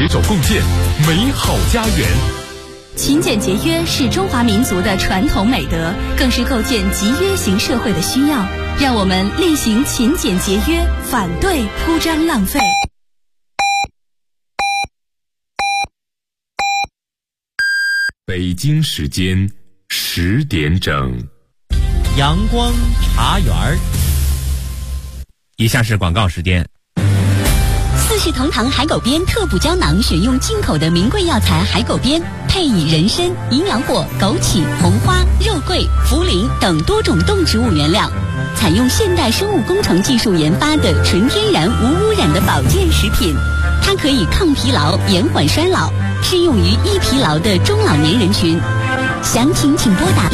携手共建美好家园。 勤俭节约是中华民族的传统美德，更是构建集约型社会的需要。让我们厉行勤俭节约，反对铺张浪费。 北京时间10点整， 阳光茶园儿。以下是广告时间。 四世同堂海狗鞭特补胶囊，选用进口的名贵药材海狗鞭，配以人参、营养果、枸杞、红花、肉桂、茯苓等多种动植物原料，采用现代生物工程技术研发的纯天然无污染的保健食品。它可以抗疲劳、延缓衰老，适用于易疲劳的中老年人群。详情请拨打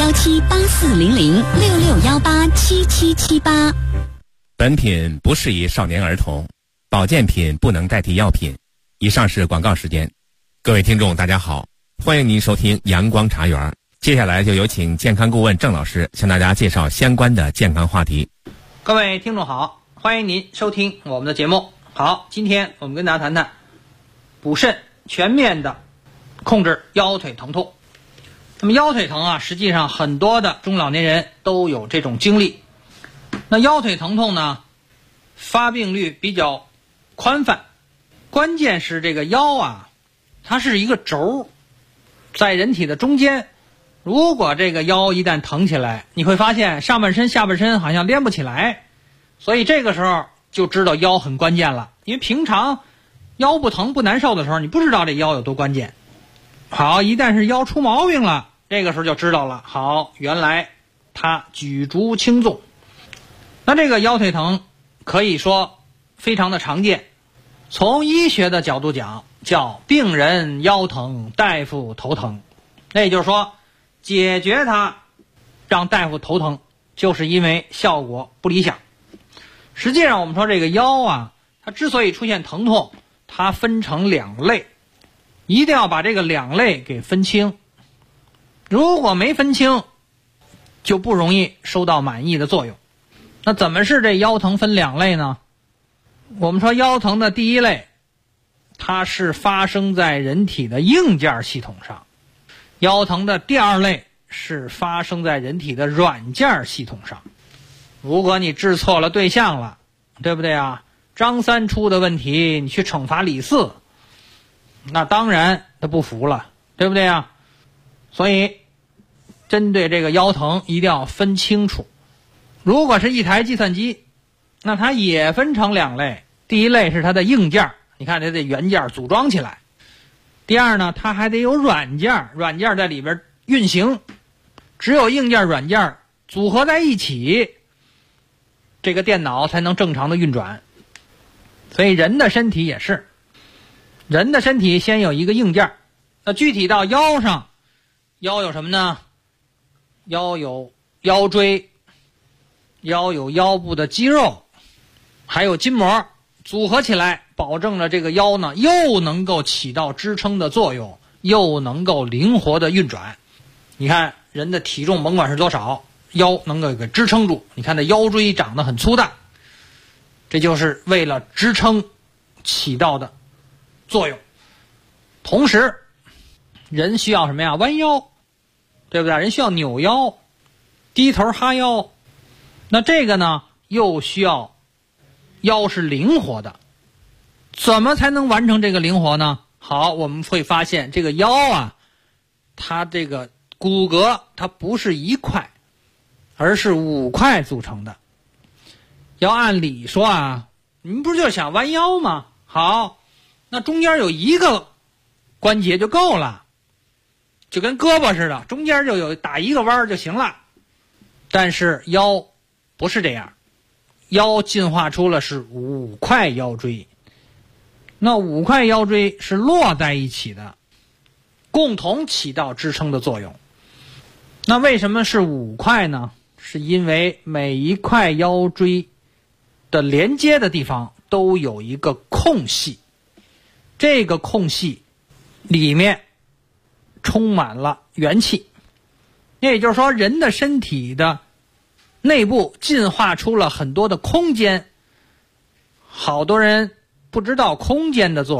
6617840066187778。 本品不适宜少年儿童，保健品不能代替药品。以上是广告时间。各位听众大家好，欢迎您收听阳光茶园。接下来就有请健康顾问郑老师向大家介绍相关的健康话题。 各位听众好，欢迎您收听我们的节目。好，今天我们跟大家谈谈补肾，全面的控制腰腿疼痛。那么腰腿疼啊，实际上很多的中老年人都有这种经历。那腰腿疼痛呢，发病率比较宽泛，关键是这个腰啊，它是一个轴，在人体的中间。如果这个腰一旦疼起来，你会发现上半身下半身好像连不起来，所以这个时候就知道腰很关键了。因为平常腰不疼不难受的时候，你不知道这腰有多关键。好，一旦是腰出毛病了，这个时候就知道了。好，原来它举足轻重。那这个腰腿疼可以说非常的常见，从医学的角度讲，叫病人腰疼，大夫头疼。那也就是说，解决它让大夫头疼，就是因为效果不理想。实际上我们说这个腰啊，它之所以出现疼痛，它分成两类，一定要把这个两类给分清。如果没分清，就不容易收到满意的作用。那怎么是这腰疼分两类呢？我们说腰疼的第一类，它是发生在人体的硬件系统上；腰疼的第二类是发生在人体的软件系统上。如果你治错了对象了，对不对啊？张三出的问题，你去惩罚李四，那当然他不服了，对不对啊？所以针对这个腰疼一定要分清楚。如果是一台计算机，那它也分成两类，第一类是它的硬件，你看它的元件组装起来；第二呢，它还得有软件，软件在里边运行。只有硬件软件组合在一起，这个电脑才能正常的运转。所以人的身体也是，人的身体先有一个硬件。那具体到腰上，腰有什么呢？腰有腰椎，腰有腰部的肌肉，还有筋膜，组合起来保证了这个腰呢又能够起到支撑的作用，又能够灵活的运转。你看人的体重甭管是多少，腰能够给支撑住。你看那腰椎长得很粗大，这就是为了支撑起到的作用。同时人需要什么呀？弯腰，对不对？人需要扭腰，低头哈腰。那这个呢又需要腰是灵活的。怎么才能完成这个灵活呢？好，我们会发现这个腰啊，它这个骨骼它不是一块，而是5块组成的。要按理说啊，您不是就想弯腰吗？好，那中间有一个关节就够了，就跟胳膊似的，中间就有打一个弯就行了。但是腰不是这样，腰进化出了是5块腰椎。那5块腰椎是摞在一起的，共同起到支撑的作用。那为什么是5块呢？是因为每一块腰椎的连接的地方都有一个空隙，这个空隙里面充满了元气。也就是说，人的身体的内部进化出了很多的空间。好多人不知道空间的作用，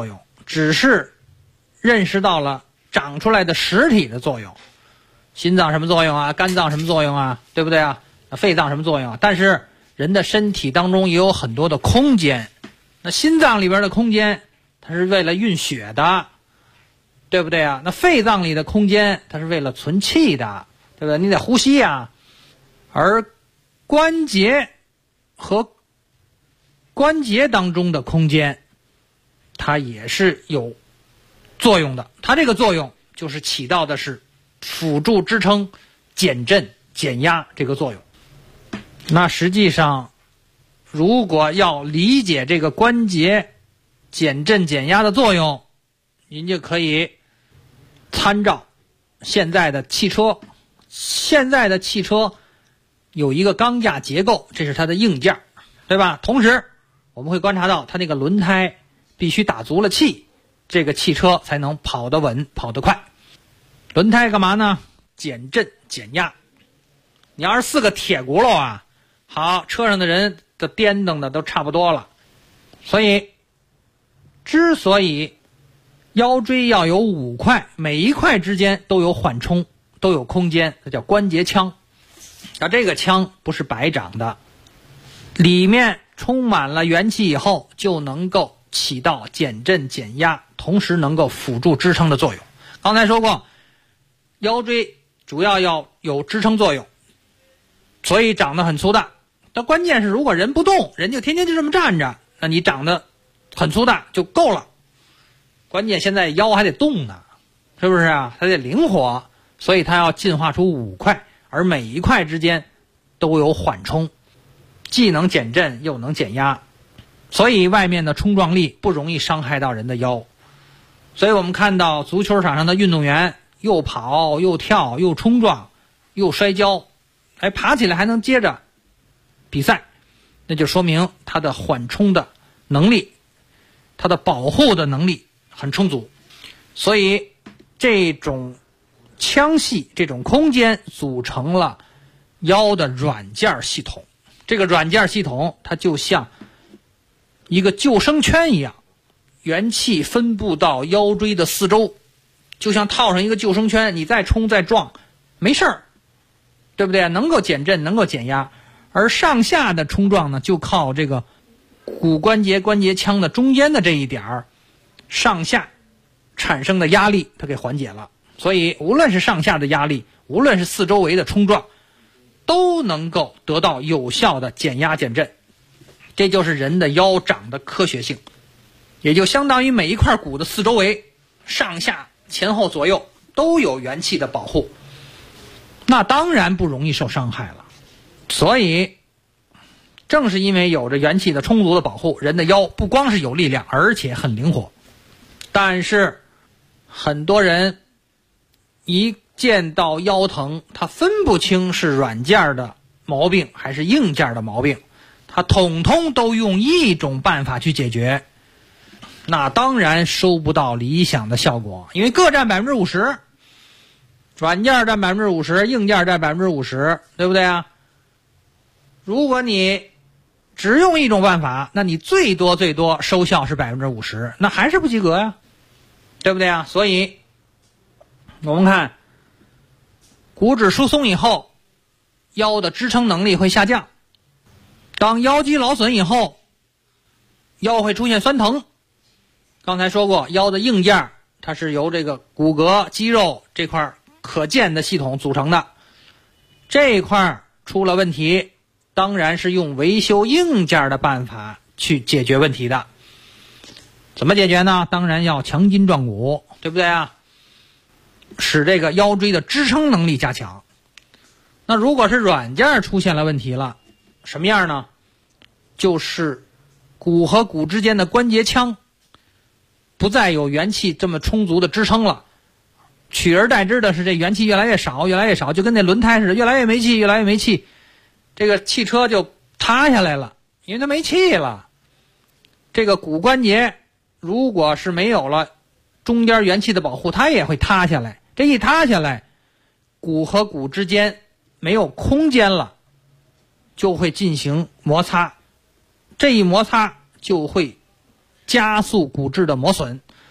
只是认识到了长出来的实体的作用，心脏什么作用啊，肝脏什么作用啊，对不对啊？肺脏什么作用啊？但是人的身体当中也有很多的空间，那心脏里边的空间它是为了运血的，对不对啊？那肺脏里的空间它是为了存气的，对不对？你得呼吸啊。而关节和关节当中的空间它也是有作用的，它这个作用就是起到的是辅助支撑、减震、减压这个作用。那实际上如果要理解这个关节减震减压的作用，您就可以参照现在的汽车。现在的汽车有一个钢架结构，这是它的硬件，对吧？同时我们会观察到它那个轮胎必须打足了气，这个汽车才能跑得稳跑得快。轮胎干嘛呢？减震减压。你要是4个铁轱辘啊，好，车上的人的颠蹬的都差不多了。所以之所以腰椎要有5块，每一块之间都有缓冲，都有空间，这叫关节腔。那这个腔不是白长的，里面充满了元气以后就能够起到减震减压，同时能够辅助支撑的作用。刚才说过，腰椎主要要有支撑作用，所以长得很粗大。但关键是如果人不动，人就天天就这么站着，那你长得很粗大就够了。关键现在腰还得动呢，是不是啊？它得灵活，所以它要进化出5块，而每一块之间都有缓冲，既能减震又能减压，所以外面的冲撞力不容易伤害到人的腰。所以我们看到足球场上的运动员又跑又跳又冲撞又摔跤，还爬起来还能接着比赛，那就说明他的缓冲的能力，他的保护的能力很充足。所以这种腔隙，这种空间组成了腰的软件系统。这个软件系统它就像一个救生圈一样，元气分布到腰椎的四周，就像套上一个救生圈，你再冲再撞没事儿，对不对？能够减震能够减压。而上下的冲撞呢，就靠这个骨关节关节腔的中间的这一点儿上下产生的压力它给缓解了。所以无论是上下的压力，无论是四周围的冲撞，都能够得到有效的减压减震。这就是人的腰长的科学性，也就相当于每一块骨的四周围上下前后左右都有元气的保护，那当然不容易受伤害了。所以正是因为有着元气的充足的保护，人的腰不光是有力量，而且很灵活。但是很多人一见到腰疼，他分不清是软件的毛病还是硬件的毛病，他统统都用一种办法去解决，那当然收不到理想的效果，因为各占 50%， 软件占 50%， 硬件占 50%， 对不对啊？如果你只用一种办法，那你最多收效是 50%， 那还是不及格呀，对不对啊？所以我们看骨质疏松以后，腰的支撑能力会下降。当腰肌劳损以后，腰会出现酸疼。刚才说过，腰的硬件它是由这个骨骼肌肉这块可见的系统组成的，这一块出了问题，当然是用维修硬件的办法去解决问题的。怎么解决呢？当然要强筋壮骨，对不对啊？使这个腰椎的支撑能力加强。那如果是软件出现了问题了，什么样呢？就是骨和骨之间的关节腔不再有元气这么充足的支撑了，取而代之的是这元气越来越少，就跟那轮胎似的，越来越没气，这个汽车就塌下来了，因为它没气了。这个骨关节如果是没有了中间元气的保护，它也会塌下来。这一塌下来，骨和骨之间没有空间了，就会进行摩擦，这一摩擦就会加速骨质的磨损。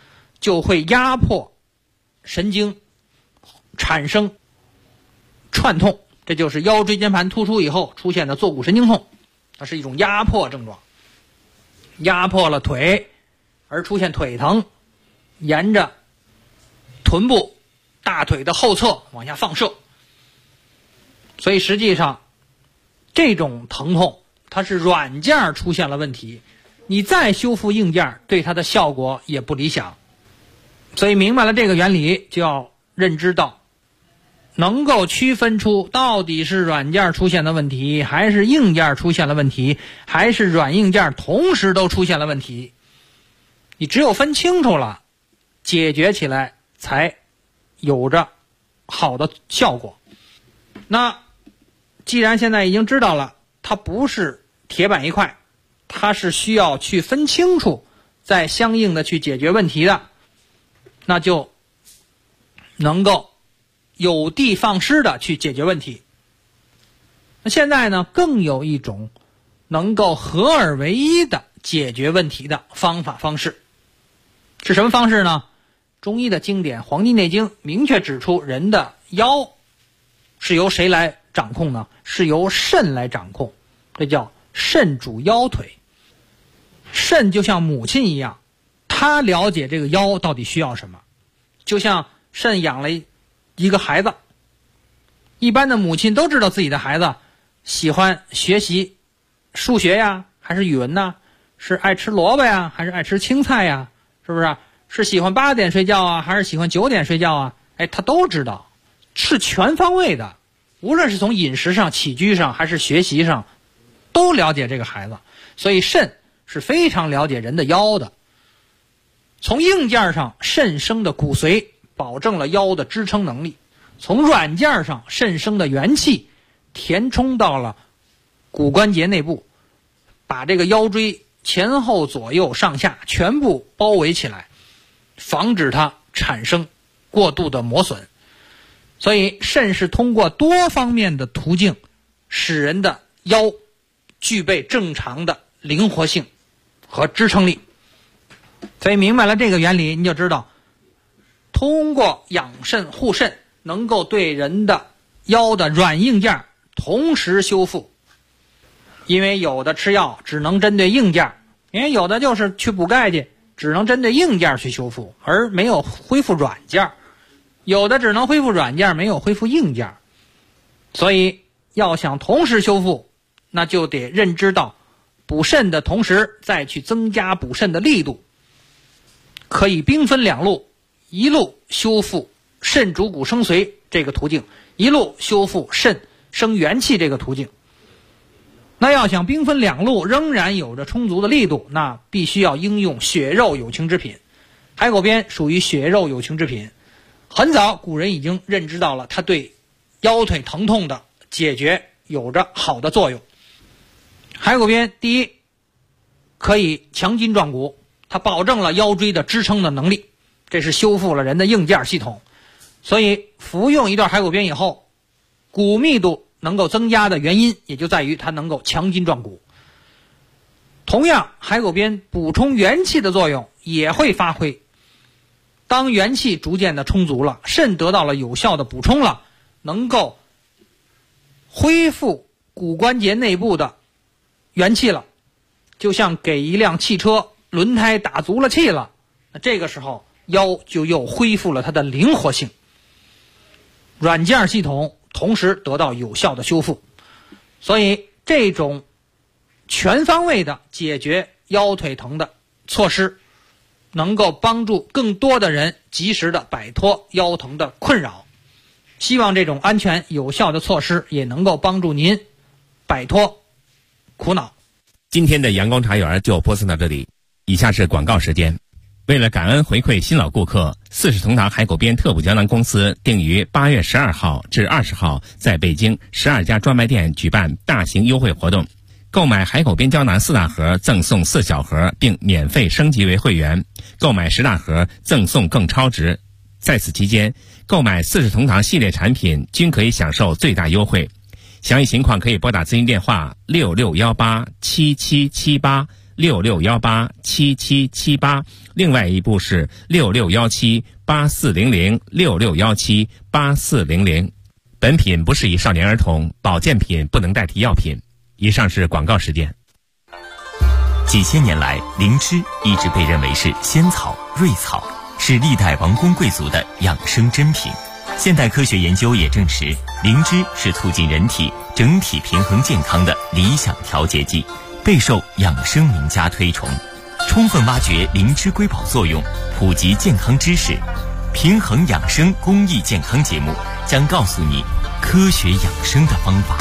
就会压迫神经，产生串痛，这就是腰椎间盘突出以后出现的坐骨神经痛，它是一种压迫症状，压迫了腿而出现腿疼，沿着臀部大腿的后侧往下放射。所以实际上这种疼痛它是软件出现了问题，你再修复硬件对它的效果也不理想。所以明白了这个原理，就要认知到能够区分出到底是软件出现的问题，还是硬件出现了问题，还是软硬件同时都出现了问题。你只有分清楚了，解决起来才有着好的效果。那既然现在已经知道了它不是铁板一块，它是需要去分清楚再相应的去解决问题的，那就能够有的放矢的去解决问题。那现在呢，更有一种能够合二为一的解决问题的方法方式。是什么方式呢？中医的经典《黄帝内经》明确指出，人的腰是由谁来掌控呢？是由肾来掌控，这叫肾主腰腿。肾就像母亲一样，他了解这个腰到底需要什么，就像肾养了一个孩子，一般的母亲都知道自己的孩子喜欢学习数学呀，还是语文呢？是爱吃萝卜呀，还是爱吃青菜呀？是不是？是喜欢8点睡觉啊，还是喜欢9点睡觉啊？他都知道，是全方位的，无论是从饮食上、起居上，还是学习上，都了解这个孩子。所以肾是非常了解人的腰的。从硬件上，肾生的骨髓保证了腰的支撑能力；从软件上，肾生的元气填充到了骨关节内部，把这个腰椎前后左右上下全部包围起来，防止它产生过度的磨损。所以肾是通过多方面的途径使人的腰具备正常的灵活性和支撑力。所以明白了这个原理，你就知道通过养肾护肾能够对人的腰的软硬件同时修复。因为有的吃药只能针对硬件，因为有的就是去补钙去，只能针对硬件去修复，而没有恢复软件。有的只能恢复软件，没有恢复硬件。所以要想同时修复，那就得认知到补肾的同时再去增加补肾的力度，可以兵分两路，一路修复肾主骨生髓这个途径，一路修复肾生元气这个途径。那要想兵分两路仍然有着充足的力度，那必须要应用血肉有情之品。海狗鞭属于血肉有情之品，很早古人已经认知到了它对腰腿疼痛的解决有着好的作用。海狗鞭第一，可以强筋壮骨，它保证了腰椎的支撑的能力，这是修复了人的硬件系统。所以服用一段海狗鞭以后，骨密度能够增加的原因也就在于它能够强筋壮骨。同样，海狗鞭补充元气的作用也会发挥。当元气逐渐的充足了，肾得到了有效的补充了，能够恢复骨关节内部的元气了，就像给一辆汽车轮胎打足了气了，那这个时候腰就又恢复了它的灵活性，软件系统同时得到有效的修复。所以这种全方位的解决腰腿疼的措施，能够帮助更多的人及时的摆脱腰疼的困扰。希望这种安全有效的措施也能够帮助您摆脱苦恼。 今天的阳光茶园就播送到这里，以下是广告时间。为了感恩回馈新老顾客，四世同堂海狗鞭特补胶囊公司定于8月12号至20号在北京12家专卖店举办大型优惠活动，购买海狗鞭胶囊4大盒赠送4小盒，并免费升级为会员，购买10大盒赠送更超值。在此期间，购买四世同堂系列产品均可以享受最大优惠。详细情况可以拨打咨询电话66187778 66187778，另外一部是66178400，66178400。本品不适宜少年儿童，保健品不能代替药品。以上是广告时间。 几千年来，灵芝一直被认为是仙草、瑞草，是历代王公贵族的养生珍品。现代科学研究也证实，灵芝是促进人体整体平衡健康的理想调节剂，备受养生名家推崇。充分挖掘灵芝瑰宝作用，普及健康知识，平衡养生公益健康节目将告诉你科学养生的方法。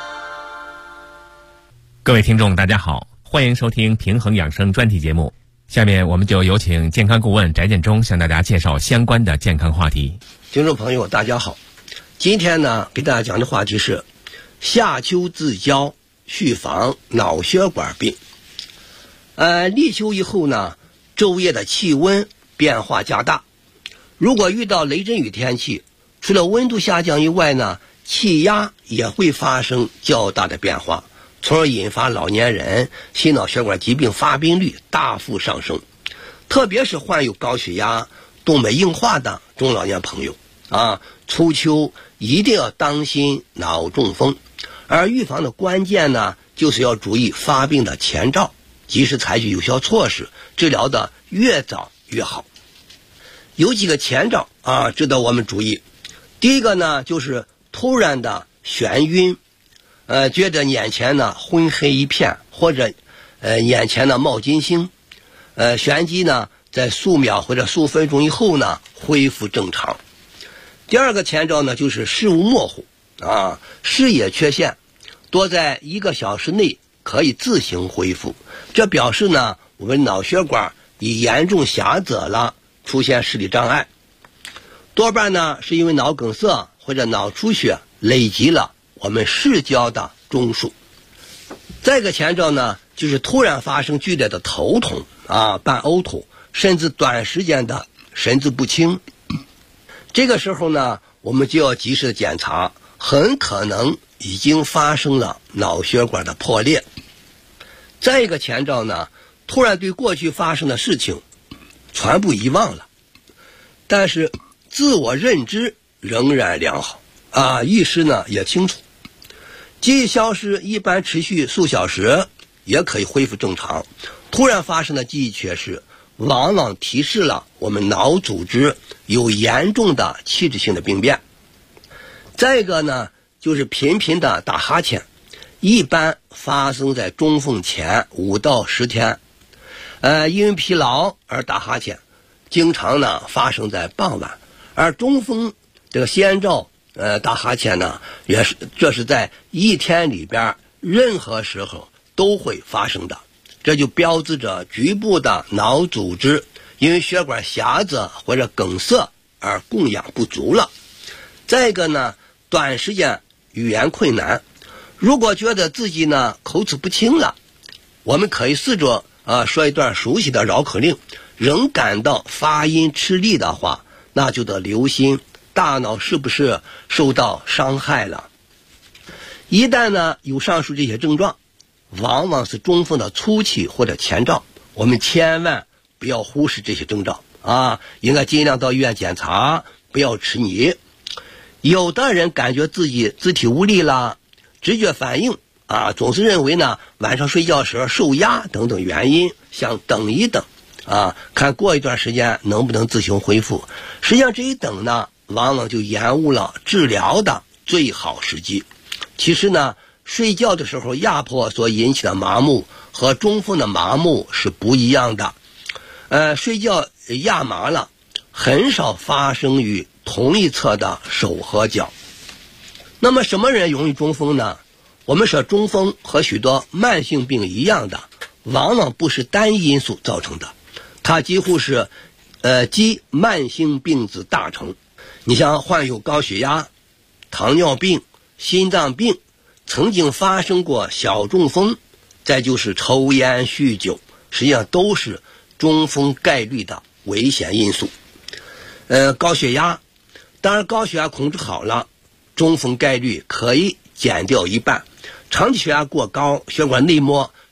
各位听众大家好，欢迎收听平衡养生专题节目。下面我们就有请健康顾问翟建中向大家介绍相关的健康话题。 听众朋友大家好，今天呢给大家讲的话题是夏秋自交预防脑血管病。立秋以后呢，昼夜的气温变化加大，如果遇到雷阵雨天气，除了温度下降以外呢，气压也会发生较大的变化，从而引发老年人心脑血管疾病发病率大幅上升。特别是患有高血压、动脉硬化的中老年朋友初秋一定要当心脑中风。而预防的关键呢，就是要注意发病的前兆，及时采取有效措施，治疗的越早越好。有几个前兆值得我们注意。第一个呢，就是突然的眩晕，觉得眼前呢昏黑一片，或者眼前呢冒金星，眩机呢在数秒或者数分钟以后呢恢复正常。第二个前兆呢，就是视物模糊视野缺陷，多在1个小时内可以自行恢复，这表示呢我们脑血管已严重狭窄了，出现视力障碍。多半呢是因为脑梗塞或者脑出血累积了我们视焦的中枢。再一个前兆呢，就是突然发生剧烈的头痛伴呕吐，甚至短时间的神志不清。这个时候呢，我们就要及时的检查，很可能已经发生了脑血管的破裂。再一个前兆呢，突然对过去发生的事情全部遗忘了，但是自我认知仍然良好意识呢也清楚。记忆消失一般持续数小时，也可以恢复正常。突然发生的记忆缺失，往往提示了我们脑组织有严重的器质性的病变。再一个呢，就是频频的打哈欠，一般发生在中风前5到10天。因为疲劳而打哈欠，经常呢发生在傍晚。而中风这个先兆打哈欠呢，这是在一天里边任何时候都会发生的，这就标志着局部的脑组织因为血管狭窄或者梗塞而供氧不足了。再一个呢，短时间语言困难，如果觉得自己呢口齿不清了，我们可以试着说一段熟悉的绕口令，仍感到发音吃力的话，那就得留心大脑是不是受到伤害了。一旦呢有上述这些症状，往往是中风的初期或者前兆，我们千万不要忽视这些征兆应该尽量到医院检查，不要迟疑。有的人感觉自己肢体无力了，直觉反应总是认为呢晚上睡觉时受压等等原因，想等一等看过一段时间能不能自行恢复。实际上这一等呢，往往就延误了治疗的最好时机。其实呢，睡觉的时候压迫所引起的麻木和中风的麻木是不一样的。睡觉压麻了，很少发生于同一侧的手和脚。那么什么人容易中风呢？我们说中风和许多慢性病一样的，往往不是单一因素造成的，它几乎是集慢性病之大成。你像患有高血压、糖尿病、心脏病，曾经发生过小中风，再就是抽烟酗酒，实际上都是中风概率的危险因素。高血压，当然高血压控制好了，中风概率可以减掉一半。长期血压过高，血管内膜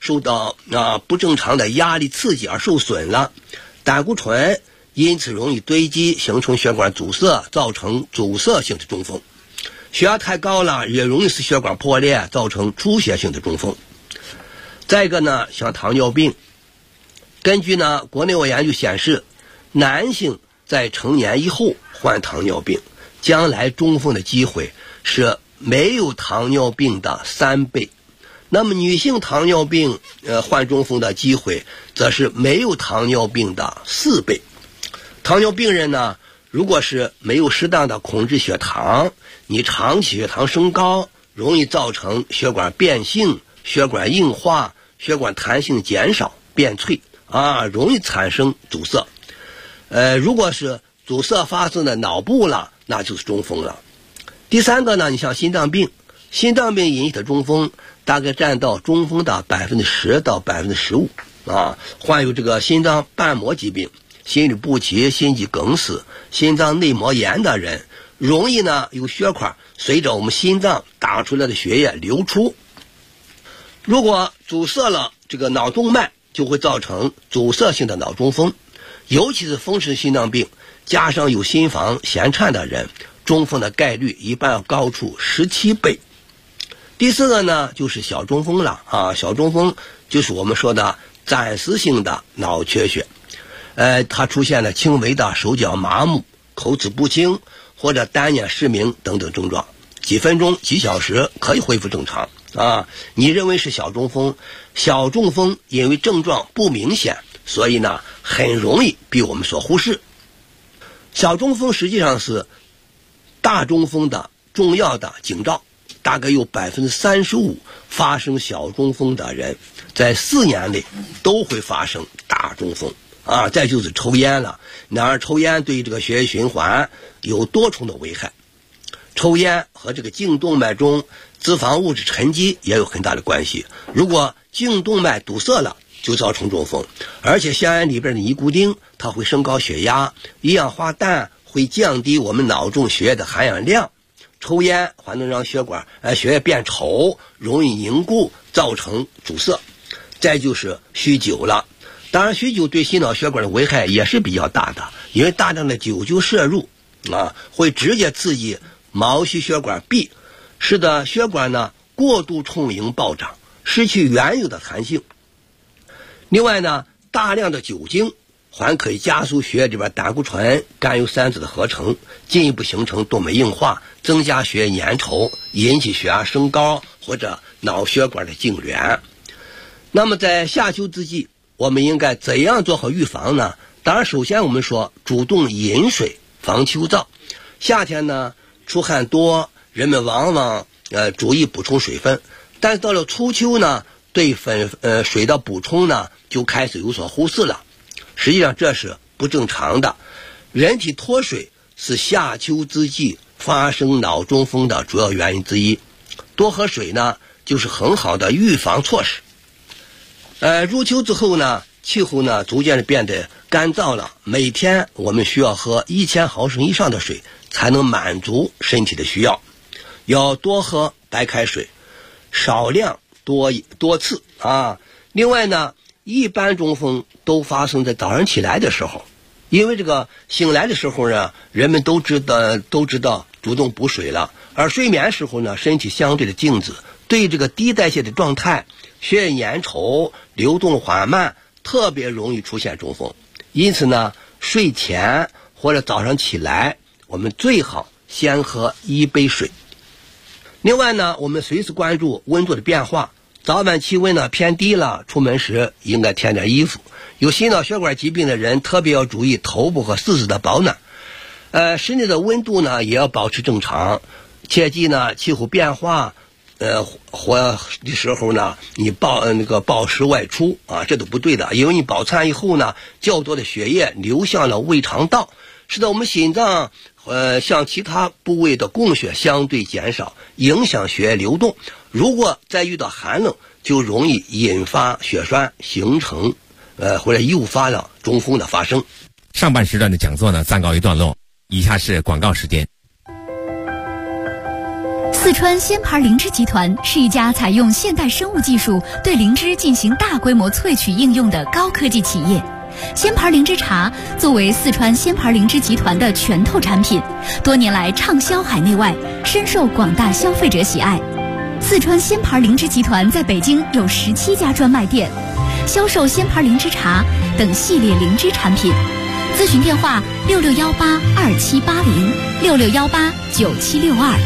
受到不正常的压力刺激而受损了，胆固醇因此容易堆积，形成血管阻塞，造成阻塞性的中风。血压太高了，也容易使血管破裂，造成出血性的中风。再一个呢，像糖尿病，根据呢国内外研究显示，男性在成年以后患糖尿病，将来中风的机会是没有糖尿病的3倍。那么女性糖尿病患中风的机会则是没有糖尿病的4倍。糖尿病人呢，如果是没有适当的控制血糖，你长期血糖升高，容易造成血管变性、血管硬化、血管弹性减少、变脆容易产生阻塞。如果是阻塞发生在脑部了，那就是中风了。第三个呢，你像心脏病，心脏病引起的中风大概占到中风的10%到15%患有这个心脏瓣膜疾病、心律不齐、心肌梗死、心脏内膜炎的人，容易呢有血块随着我们心脏打出来的血液流出。如果阻塞了这个脑动脉，就会造成阻塞性的脑中风，尤其是风湿心脏病加上有心房弦颤的人，中风的概率一般要高出17倍。第四个呢，就是小中风了小中风就是我们说的暂时性的脑缺血，它出现了轻微的手脚麻木、口齿不清或者单眼失明等等症状，几分钟、几小时可以恢复正常你认为是小中风，小中风因为症状不明显，所以呢很容易被我们所忽视。小中风实际上是大中风的重要的警兆，大概有35%发生小中风的人在4年内都会发生大中风再就是抽烟了，然而抽烟对这个血液循环有多重的危害，抽烟和这个颈动脉中脂肪物质沉积也有很大的关系，如果颈动脉堵塞了就造成中风。而且香烟里边的尼古丁它会升高血压，一氧化氮会降低我们脑中血液的含氧量，抽烟还能让血液变稠，容易凝固，造成阻塞。再就是酗酒了，当然酗酒对心脑血管的危害也是比较大的，因为大量的酒精摄入会直接刺激毛细血管壁，使得血管呢过度充盈暴涨，失去原有的弹性。另外呢，大量的酒精还可以加速血液里边胆固醇、甘油三酯的合成，进一步形成动脉硬化，增加血液粘稠，引起血压升高或者脑血管的痉挛。那么在夏秋之际，我们应该怎样做好预防呢？当然首先我们说主动饮水，防秋燥。夏天呢出汗多，人们往往注意补充水分，但是到了初秋呢，对水的补充呢就开始有所忽视了。实际上这是不正常的，人体脱水是夏秋之际发生脑中风的主要原因之一，多喝水呢就是很好的预防措施。入秋之后呢，气候呢逐渐的变得干燥了，每天我们需要喝1000毫升以上的水才能满足身体的需要，要多喝白开水，少量多次另外呢，一般中风都发生在早上起来的时候，因为这个醒来的时候呢，人们都知道主动补水了，而睡眠时候呢，身体相对的静止，对这个低代谢的状态，血液粘稠，流动缓慢，特别容易出现中风。因此呢，睡前或者早上起来，我们最好先喝1杯水。另外呢，我们随时关注温度的变化，早晚气温呢偏低了，出门时应该添点衣服。有心脑血管疾病的人特别要注意头部和四肢的保暖。室内的温度呢也要保持正常，切记呢气候变化或的时候呢，你暴食外出这都不对的，因为你饱餐以后呢，较多的血液流向了胃肠道，使得我们心脏向其他部位的供血相对减少，影响血液流动。如果再遇到寒冷，就容易引发血栓，形成或者诱发了中风的发生。 上半时段的讲座呢暂告一段落，以下是广告时间。 四川仙牌灵芝集团是一家采用现代生物技术对灵芝进行大规模萃取应用的高科技企业。仙牌灵芝茶作为四川仙牌灵芝集团的拳头产品，多年来畅销海内外，深受广大消费者喜爱。四川仙牌灵芝集团在北京有17家专卖店，销售仙牌灵芝茶等系列灵芝产品。咨询电话66182780，66189762。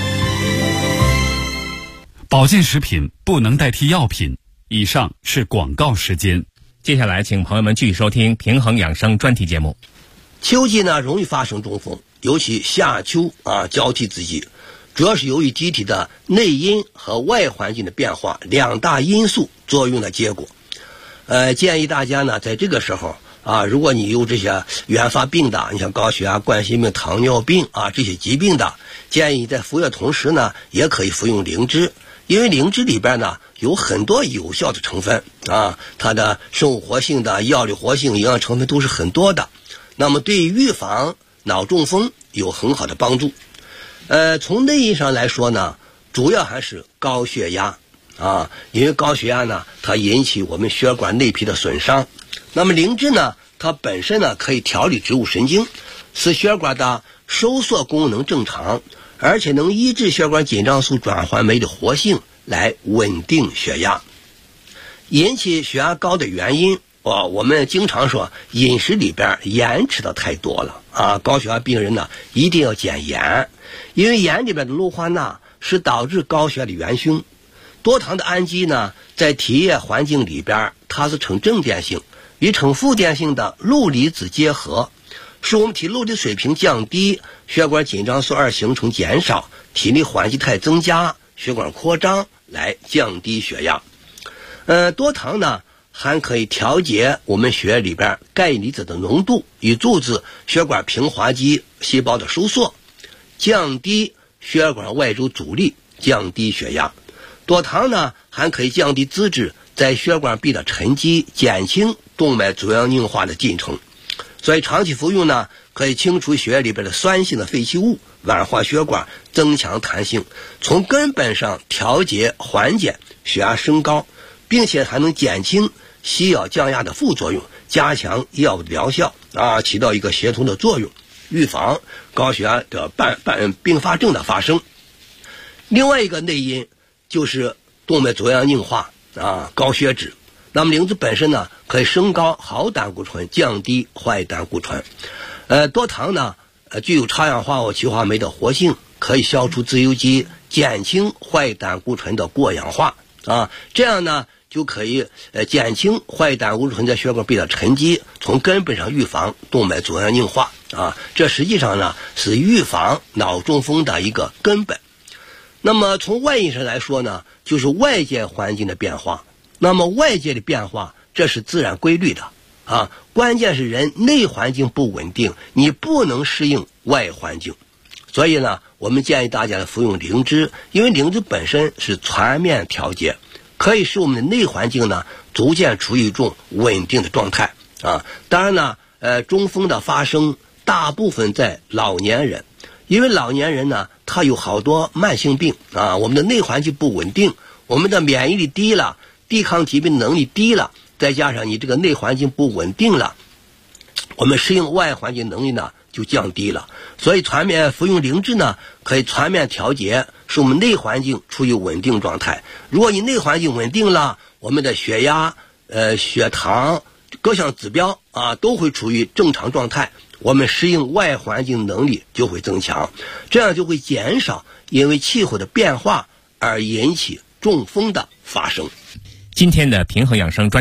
保健食品不能代替药品。以上是广告时间。 接下来请朋友们继续收听平衡养生专题节目。 秋季呢容易发生中风，尤其夏秋交替之际，主要是由于机体的内因和外环境的变化两大因素作用的结果。建议大家呢在这个时候如果你有这些原发病的，你像高血压、冠心病、糖尿病这些疾病的，建议你在服药同时呢也可以服用灵芝。因为灵芝里边呢有很多有效的成分它的生物活性的、药理活性、营养成分都是很多的，那么对预防脑中风有很好的帮助。从内因上来说呢，主要还是高血压因为高血压呢它引起我们血管内皮的损伤。那么灵芝呢它本身呢可以调理植物神经，使血管的收缩功能正常，而且能抑制血管紧张素转换酶的活性，来稳定血压。引起血压高的原因我们经常说饮食里边盐吃的太多了高血压病人呢一定要减盐，因为盐里边的氯化钠是导致高血压的元凶。多糖的氨基呢在体液环境里边它是呈正电性，与呈负电性的氯离子结合，使我们体氯的水平降低，血管紧张素2形成减少，体内缓激态增加，血管扩张，来降低血压。多糖呢还可以调节我们血液里边钙离子的浓度，以阻止血管平滑肌细胞的收缩，降低血管外周阻力，降低血压。多糖呢还可以降低脂质在血管壁的沉积，减轻动脉粥样硬化的进程。所以长期服用呢可以清除血液里边的酸性的废弃物，软化血管，增强弹性，从根本上调节缓解血压升高，并且还能减轻西药降压的副作用，加强药物的疗效起到一个协同的作用，预防高血压的并发症的发生。另外一个内因就是动脉粥样硬化高血脂。那么灵芝本身呢可以升高好胆固醇，降低坏胆固醇。多糖呢具有超氧化物歧化酶的活性，可以消除自由基，减轻坏胆固醇的过氧化这样呢就可以减轻坏胆固醇在血管壁的沉积，从根本上预防动脉粥样硬化这实际上呢是预防脑中风的一个根本。那么从外因上来说呢，就是外界环境的变化。那么外界的变化这是自然规律的关键是人内环境不稳定，你不能适应外环境。所以呢我们建议大家服用灵芝，因为灵芝本身是全面调节，可以使我们的内环境呢逐渐处于一种稳定的状态当然呢中风的发生大部分在老年人，因为老年人呢他有好多慢性病我们的内环境不稳定，我们的免疫力低了，抵抗疾病能力低了，再加上你这个内环境不稳定了，我们适应外环境能力呢就降低了。所以全面服用灵芝呢可以全面调节，使我们内环境处于稳定状态。如果你内环境稳定了，我们的血压血糖各项指标都会处于正常状态，我们适应外环境能力就会增强，这样就会减少因为气候的变化而引起中风的发生。 今天的平衡养生专